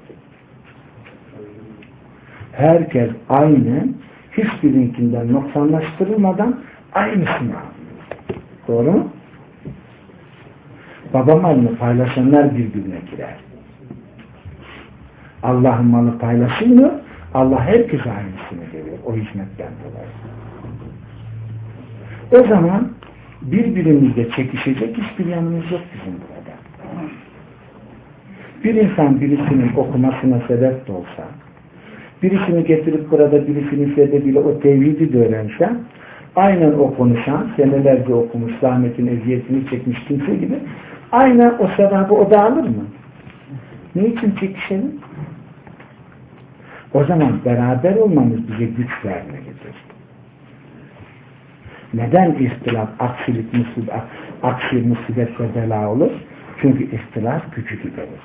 Herkes aynı, hiçbirinkinden noksanlaştırılmadan aynısını alıyor. Doğru mu? Baba malını paylaşanlar birbirine girer. Allah'ın malı paylaşılmıyor, Allah herkese aynısını veriyor o hizmetten dolayı. O zaman birbirimizle çekişecek hiçbir yanımız yok bizim burada. Bir insan birisinin okumasına sebep de olsa, birisini getirip burada birisinin sebebiyle o tevhidi de öğrense, aynen o konuşan, senelerce okumuş, zahmetin eziyetini çekmiş kimse gibi, aynen o sevabı o da alır mı? Niçin çekişelim? O zaman beraber olmamız bize güç vermelidir. Neden ihtilaf, aksi musibet ve bela olur? Çünkü ihtilaf gücü giderir.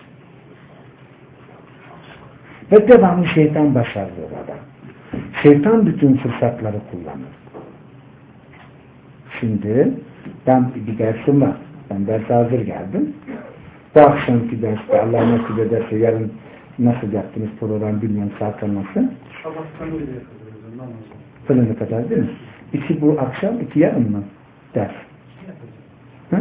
Ve devamlı şeytan başarılı orada. Şeytan bütün fırsatları kullanır. Şimdi ben bir dersim var. Ben derse hazır geldim. Bu akşamki derste Allah nasip ederse yarın nasıl yaptınız program bilmiyorum zaten nasıl. Fırına kadar değil mi? İki bu akşam, iki yarın mı? Ders. Hı?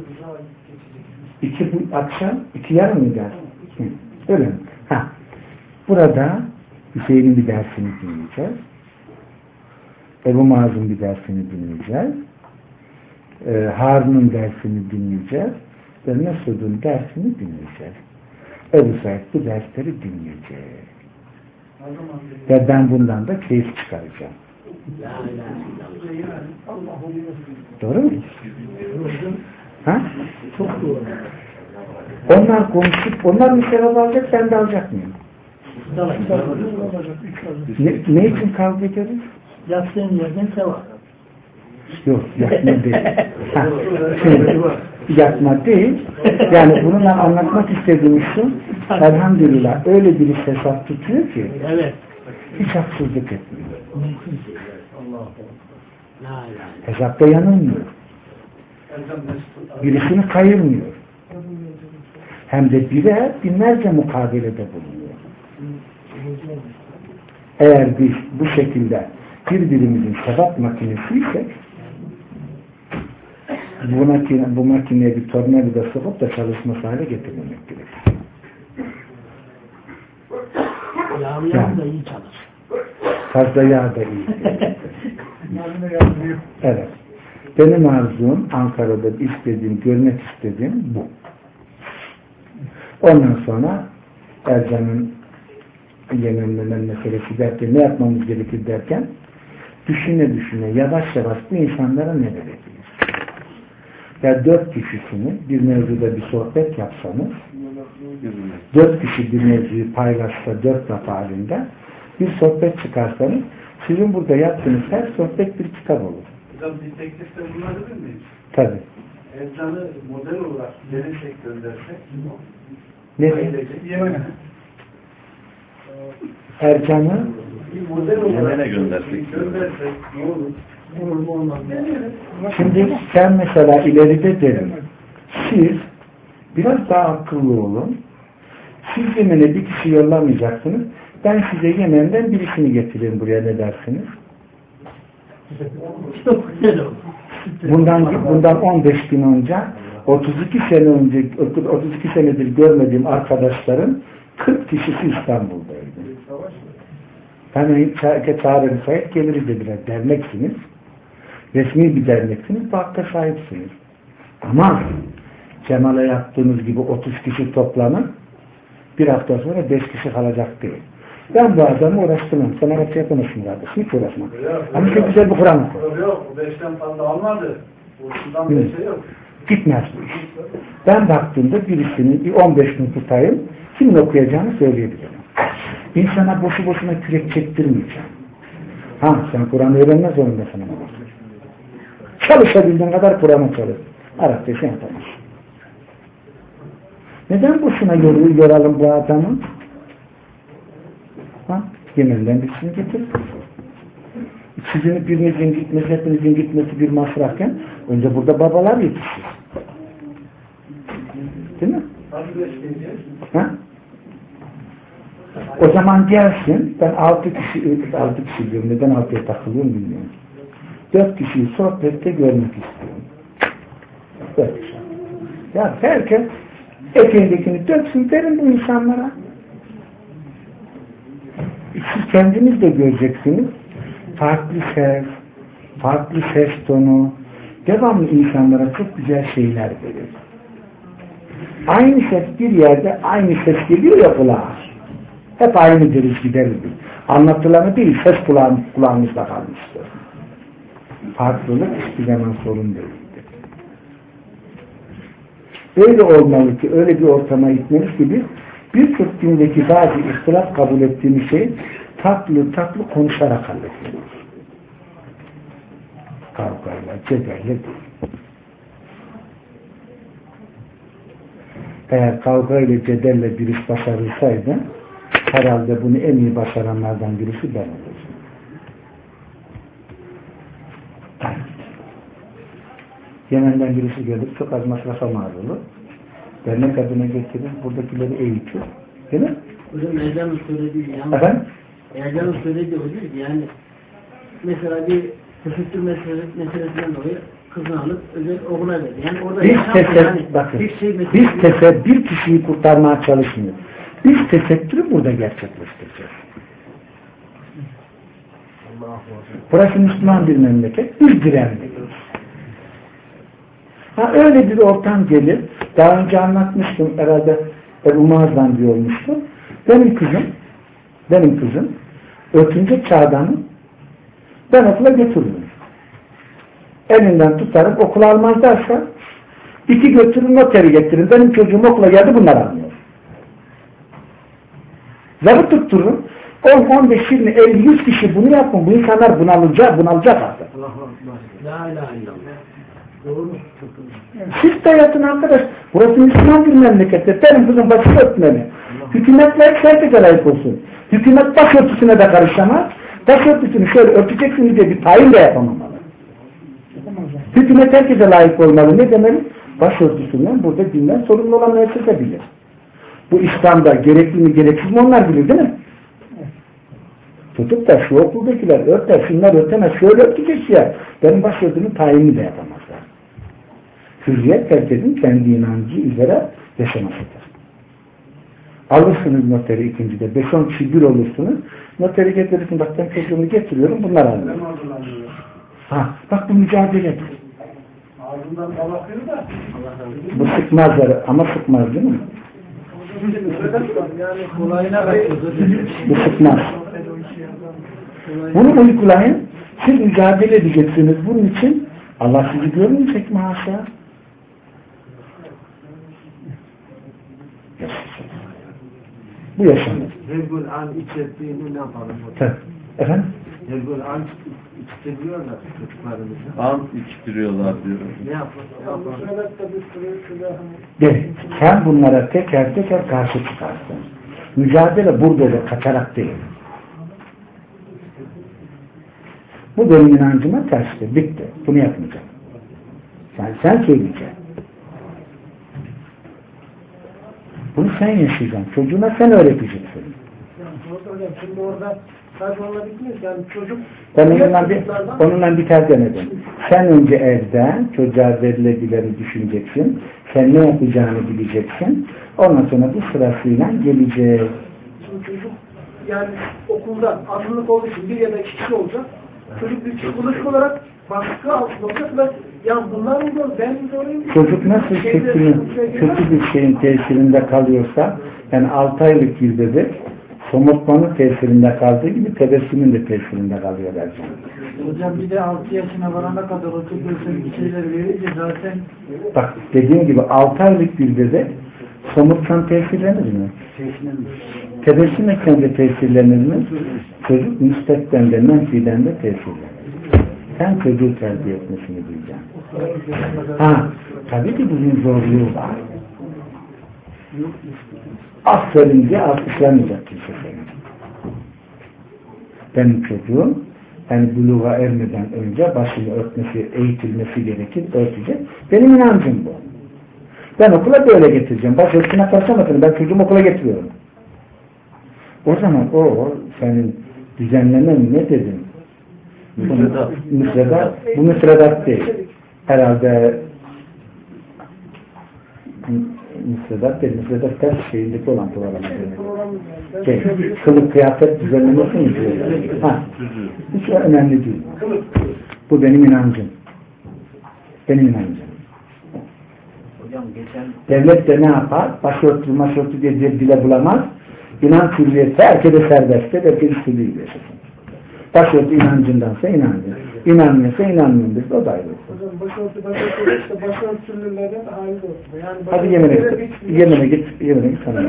İki bu akşam, iki yarın mı ders? Hı. Öyle mi? Ha. Burada Hüseyin'in bir dersini dinleyeceğiz. Ebu Maz'ın bir dersini dinleyeceğiz. Harun'un dersini dinleyeceğiz. Ve Mesud'un dersini dinleyeceğiz. Ebu Said bu dersleri dinleyecek. Ve ben bundan da keyif çıkaracağım. Doğru mu? Ha? Çok doğru. Onlar konuşup, onlar mesela alacak, ben de alacak mıyım? Ne için kavga ederiz? Yatsın yerden sevap. Yok, yatma değil. Yatma değil. Yani bununla anlatmak istediğim şu, elhamdülillah öyle bir hesap tutuyor ki hiç haksızlık etmiyor. Hesapta yanılmıyor. Birisini kayırmıyor. Hem de binlerce mukabelede bulunuyor. Eğer biz bu şekilde birbirimizin sevap makinesiysek bu makineye bir tornavida sokup da çalışması hale getirmemek gerekir. Yağlayan da iyi çalışır. Fazla yağ da iyi. Evet. Benim arzum Ankara'da istediğim, görmek istediğim bu. Ondan sonra Ercan'ın yenilmenen meselesi derken ne yapmamız gerekir derken düşüne yavaş yavaş bu insanlara ne verebiliriz? Ya 4 kişisini bir mevzuda bir sohbet yapsanız 4 kişi bir mevzuyu paylaşsa 4 defa halinde bir sohbet çıkarsanız sizin burada yaptığınız her sohbet bir kitap olur. Hocam bir teklifte bulunabilir miyiz? Tabii. Ercan'ı model olarak verirsek göndersek ne? Ercan'ı model olarak göndersek ne olur? Olur mu olmaz mı? Şimdi sen mesela ileride derim. Siz biraz daha akıllı olun. Siz Yemen'e bir kişi yollamayacaksınız. Ben size Yemen'den birisini getireyim buraya, ne dersiniz? Çok güzel olur. Bundan 15 gün önce 32 senedir görmediğim arkadaşlarım 40 kişisi İstanbul'daydı. Çağrı Said geliriz dediler. Derneksiniz. Resmi bir derneksiniz. Bu hakka sahipsiniz. Ama Cemal'e yaptığınız gibi 30 kişi toplanın. Bir hafta sonra 5 kişi kalacak değil. Ben bu adamı uğraştırmam. Sen Arapça konuşun kardeşim. Hiç uğraşmam. Ama çok güzel bir Kur'an oku. Yok. 5'ten fazla almadı. Şundan bir şey yok. Gitmez bu iş. Ben baktığımda birisinin bir 15 gün tutayım. Kimin okuyacağını söyleyebilirim. İnsana boşu boşuna kürek çektirmeyeceğim. Sen Kur'an öğrenmez zorundasın ama. Çalışabildiğin kadar Kur'an'ı çalış. Arapça sen yapamaz. Neden boşuna yoralım bu adamı? Yemen'den birisini getirir. Sizin birinizin gitmesi, hepinizin gitmesi bir masrafken önce burada babalar yetişir. Değil mi? O zaman gelsin, ben 6 kişi diyorum, neden 6'ya takılıyorum bilmiyorum. 4 kişiyi sohbette görmek istiyorum. 4 kişi. Ya herkes eteğindekini döksün, verin bu insanlara. Siz kendiniz de göreceksiniz. Farklı ses, farklı ses tonu, devamlı insanlara çok güzel şeyler verir. Aynı ses bir yerde aynı ses geliyor ya kulağa. Hep aynı deriz gideriz. Anlatılanı değil, ses kulağımızda kalmıştır. Farklılık hiçbir zaman sorun değildir. Öyle olmalı ki, öyle bir ortama gitmeliyiz ki birçok dindeki bazı ihtilaf kabul ettiğimiz şey tatlı konuşarak halletmeliyiz. Kavgayla, cedelle değil. Eğer kavga ile cedelle bir iş başarılsaydı herhalde bunu en iyi başaranlardan birisi ben olacağım. Yemen'den birisi gelip çok az masrafa mal olur. Dernek adına getirir, buradakileri eğitir. Değil mi? Hocam Ercan'ın söylediği yani. Efendim? Ercan'ın söylediği hocam yani mesela bir tesettür meselesinden dolayı kızını alıp özel okula verdi. Yani orada bir kişiyi kurtarmaya çalışmıyor. Biz tesettürü burada gerçekleştireceğiz. Burası Müslüman bir memleket. Biz direnmeyiz. Öyle bir ortam gelir. Daha önce anlatmıştım herhalde Ebu Muazzam diye olmuştu. Benim kızım örtünce çağdanı ben okula götürürüm. Elinden tutarım, okula almazlarsa 2 götürün, noteri getirin. Benim çocuğum okula geldi, bunlar almıyor. Zarı tuttururum. 10, 15, 20, 50, 100 kişi bunu yapın. Bu insanlar bunalacak artık. La ilahe illallah. Doğru. Siz de yatın arkadaş. Burası Müslüman bir memlekette. Benim kızım başı örtmeli. Hükümetler herkese layık olsun. Hükümet başörtüsüne de karışamaz. Başörtüsünü şöyle örteceksiniz diye bir tayin de yapamamalı. Hükümet herkese layık olmalı. Ne demeli? Başörtüsünden burada dinden sorumlu olan herkese bilir. Bu İslam'da gerekli mi gereksiz mi onlar bilir değil mi? Tutup da şu okuldakiler örter, şunlar örtemez, şöyle örtecek ya. Benim başörtünün tayinini de yapamazlar. Hürriyet herkesin kendi inancı üzere yaşamasıdır. Alırsınız noteri ikincide. 5-10 kişi bir olursunuz. Noteri getirirsin. Bak ben çocuğumu getiriyorum. Bunlar alıyor. Bak bu mücadeledir. Ağzından bal akıyor da. Bu sıkmazlar ama sıkmaz değil mi? Yani kolayına bakıyoruz. Bu sıkmaz. Bunu uygulayın. Siz mücadele edeceksiniz. Bunun için Allah sizi görmeyecek mi haşa? Bu yaşanır. Her gün an içerdiğini ne yapalım? Efendim? Her gün an içtiriyorlar çocuklarımızı. An içtiriyorlar diyor. Ne yapalım? Sen bunlara teker teker karşı çıkarsın. Mücadele burada da kaçarak değil. Bu benim inancıma terstir. Bitti. Bunu yapmayacağım. Sen söyleyeceksin. Bunu sen yaşayacaksın. Çocuğuna sen öğreteceksin. Şimdi orada kaybola bitmiyor. Yani çocuk Ben onunla bir tane denedim. Sen önce evden çocuğa verilebileni düşüneceksin. Sen ne yapacağını bileceksin. Ondan sonra bu sırasıyla gelecek. Şimdi çocuk yani okulda azınlık olduğu için bir ya da 2 kişi olacak. Çocuk bir psikolojik olarak baskı altında olacak ve ya bunlar mı doğru, ben mi doğruyum? Çocuk nasıl kötü bir şeyin tesirinde kalıyorsa, yani 6 aylık bir bebek somurtmanın tesirinde kaldığı gibi tebessümün de tesirinde kalıyor belki. Hocam bir de 6 yaşına varana kadar o çocuğun bir şeyler verince zaten bak dediğim gibi 6 aylık bir bebek somurtkan tesirlenir mi? Tebessüm etken de tesirlenir mi? Çocuk müstekten de menfiden de tesirlenir. Sen çocuğu terbiye etmesini bileceksin. Tabii ki bunun zorluğu var. Aferin diye alkışlamayacak kimse seni. Benim çocuğum yani buluğa ermeden önce başını örtmesi, eğitilmesi gerekir, örtecek. Benim inancım bu. Ben okula böyle getireceğim. Başörtüsüne karışamasın. Ben çocuğumu okula getiriyorum. O zaman o senin düzenlemen ne dedin? Bu müfredat değil. Herhalde müfredat değil. Müfredat ters şeyindeki olan program. Kılık kıyafet düzenlemesi mi diyorlar? Hiç önemli değil. Bu benim inancım. Benim inancım. Hocam geçen Devlet de ne yapar? Başörtü diye dile bulamaz. İnanç hürriyeti herkese serbesttir. Herkes istediği gibi yaşasın. Başörtü inancındansa inancı. İnanmıyorsa inanmıyordur. O da ayrı. Hocam başörtü işte başörtülülerin hali olsun. Yani hadi Yemen'e git. Yemen'e git sana.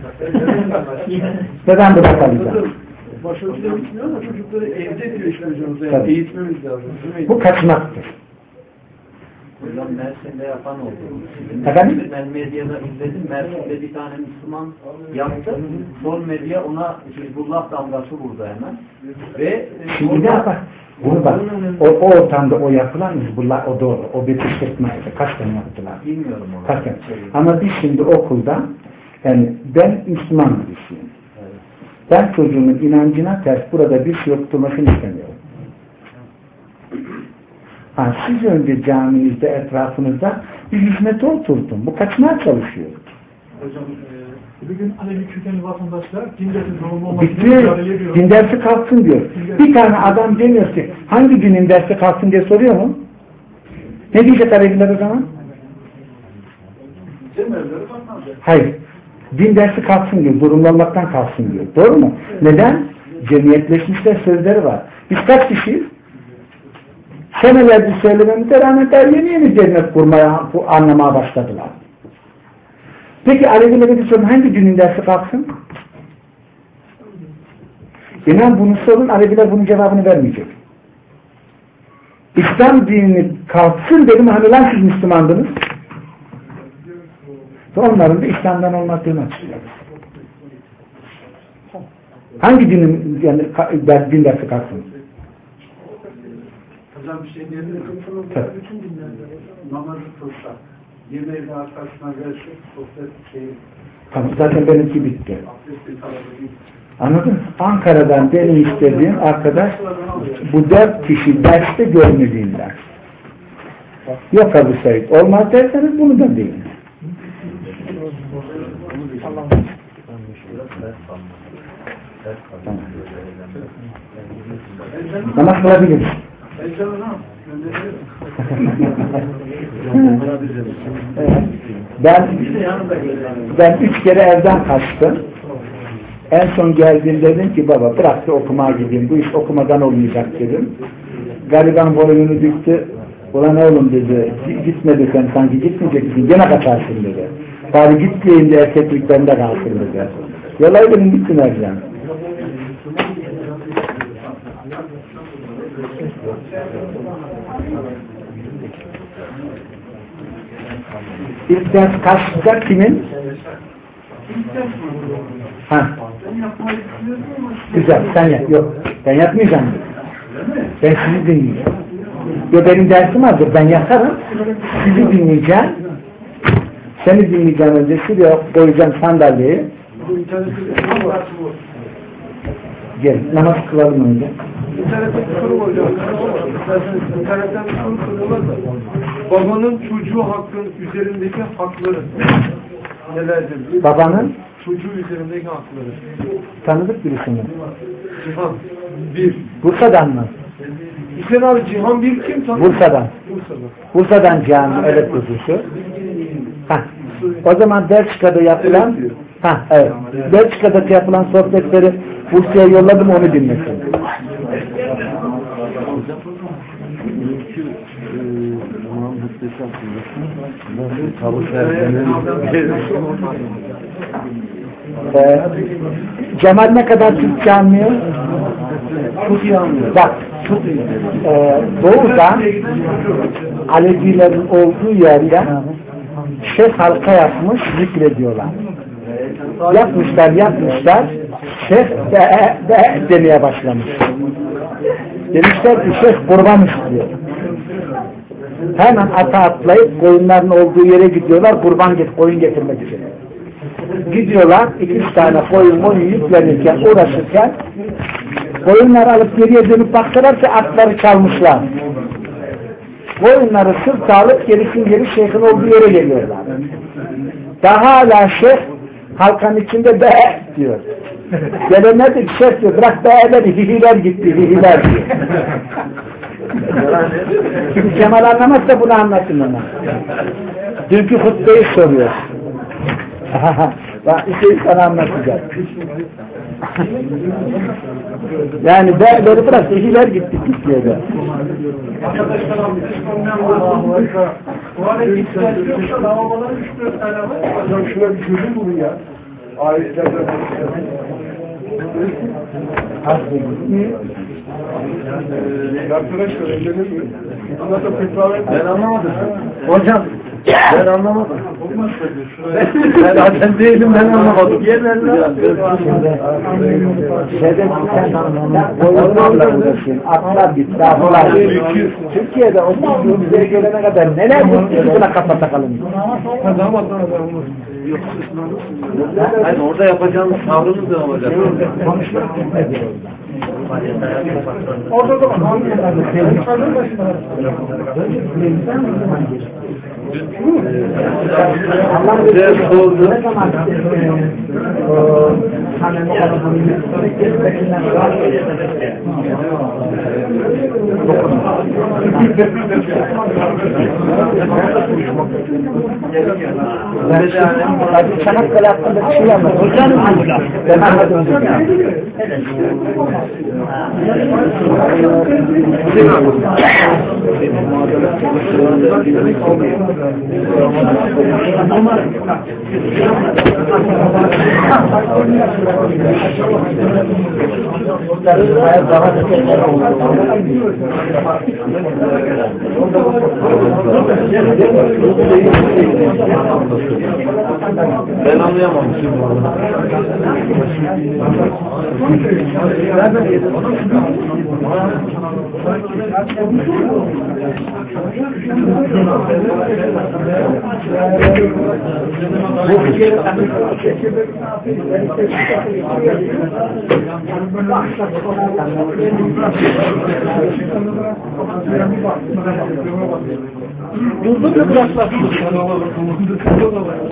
Neden burada kalacağım? Başörtüde bitmiyor ama çocukları evde diyor işte hocamız. Yani Tabii. eğitmemiz lazım. Bu kaçmaktır. hocam Mersin'de yapan oldu. Efendim? Ben medyada izledim. Mersin'de bir tane Müslüman yaptı. Son medya ona Hizbullah damgası vurdu hemen. Ve Şimdi ne yapar? Bunu bak. O ortamda o yapılan Hizbullah o doğru. O bir kışkırtmaydı. Kaç tane yaptılar? bilmiyorum onu. Kaç tane? Ama biz şimdi okulda yani ben Müslüman birisiyim. Ben çocuğumun inancına ters burada bir şey yokturmasını istemiyorum. Siz önce caminizde, etrafınızda bir hizmete oturdun. Bu kaçmaya çalışıyor. Hocam bir gün Alevi kökenli vatandaşlar din dersi zorunlu olmak için Bitti. mücadele ediyor. Din dersi kalksın diyor. Bir tane adam demiyor ki hangi dinin dersi kalksın diye soruyor mu? Ne diyecek Aleviler o zaman? Cemevleri bakmaz. Hayır. Din dersi kalksın diyor. Zorunlu olmaktan kalksın diyor. Doğru mu? Neden? Cemiyetleşmişler sözleri var. Biz kaç kişiyiz? Senelerdir söylememize rağmen daha yeni cennet kurmaya, anlamaya başladılar. Peki Alevilere bir sorun hangi dinin dersi kalksın? İnan bunu sorun, Aleviler bunun cevabını vermeyecek. İslam dinini kalksın dedim, hani lan siz Müslümandınız? Ve onların da İslam'dan olmadığını açıklıyor. Hangi dinin yani, din dersi kalksın? Hocam bir şey diyebilir miyim? Bütün dinlerde namazı kılsak, yemeğini arkasına versek, sohbet şeyi, Tamam, zaten benimki bitti. abdesti talabı. Anladın mı? Ankara'dan benim istediğim arkadaş bu 4 kişi derste görmediğinden. Yok Ebu Said. Olmaz derseniz bunu da deyin. Namaz kılabiliriz. Ben 3 kere evden kaçtım. En son geldiğimde dedim ki baba bırak da okumaya gideyim. Bu iş okumadan olmayacak dedim. Gariban boynunu büktü. Ulan oğlum dedi. Gitmedi sen sanki gitmeyeceksin. Gene kaçarsın dedi. Bari gitmeyeyim de erkeklik bende kalsın dedi. Yolay benim gittim Ercan. İlk ders kaçta kimin? Ha. Güzel, sen yap. Yok, ben yapmayacağım. Ben sizi dinleyeceğim. Yok, benim dersim vardır, ben yaparım. Sizi dinleyeceğim. Seni dinleyeceğim önce. Şuraya koyacağım sandalyeyi. Gel, namaz kılalım önce. İnternette bir soru var hocam. İnternetten bir soru soruyorlar da. Babanın çocuğu hakkın üzerindeki hakları nelerdir? Babanın Çocuğu üzerindeki hakları. tanıdık birisi mi? Cihan 1. Bursa'dan mı? Hüseyin abi Cihan 1 kim tanıyor? Bursa'dan. Bursa'dan Cihan evet kuzusu. O zaman Belçika'da yapılan evet. Belçika'da yapılan sohbetleri Bursa'ya yolladım, onu dinlesin. Cemal ne kadar Türkçe anlıyor? Çok iyi anlıyor. Bak, doğudan Alevilerin olduğu yerden Şeyh halka yapmış, zikrediyorlar. Yapmışlar. Şeyh demeye başlamış. Demişler ki Şeyh kurban istiyor. Hemen ata atlayıp koyunların olduğu yere gidiyorlar, koyun getirmek için. Gidiyorlar, 2-3 tane koyun yüklenirken, uğraşırken koyunları alıp geriye dönüp baktılar ki atları çalmışlar. Koyunları sırta alıp geri şeyhin olduğu yere geliyorlar. Daha hala şeyh halkanın içinde be diyor. Gelenler de şeyh diyor, bırak be'leri hihiler gitti, hihiler diyor. Şimdi Kemal anlamazsa bunu anlatın ona. Dünkü hutbeyi soruyor. Bak bir sana anlatacak. Yani beni bırak, ikiler gittik Türkiye'de. Arkadaşlar tuvalet ihtiyacı yoksa lavaboları 3-4 tane var. Hocam şuna bir çözüm bulun ya. Ayetlerden arkadaşlar evlenir mi? Anlatan petrol etmez. Ben anlamadım. Hocam ben anlamadım. Ben zaten değilim, ben anlamadım. Boyunlarla uğraşın, atlar bitti, atlar. Türkiye'de o bize gelene kadar neler buna kafa takalım. Yani orada yapacağımız tavrımız da olacak. Orada da var. Ders oldu. Çanakkale hakkında bir şey anlat. Hocam ben anladım. Ben anlayamam. Durduk mu bıraklar?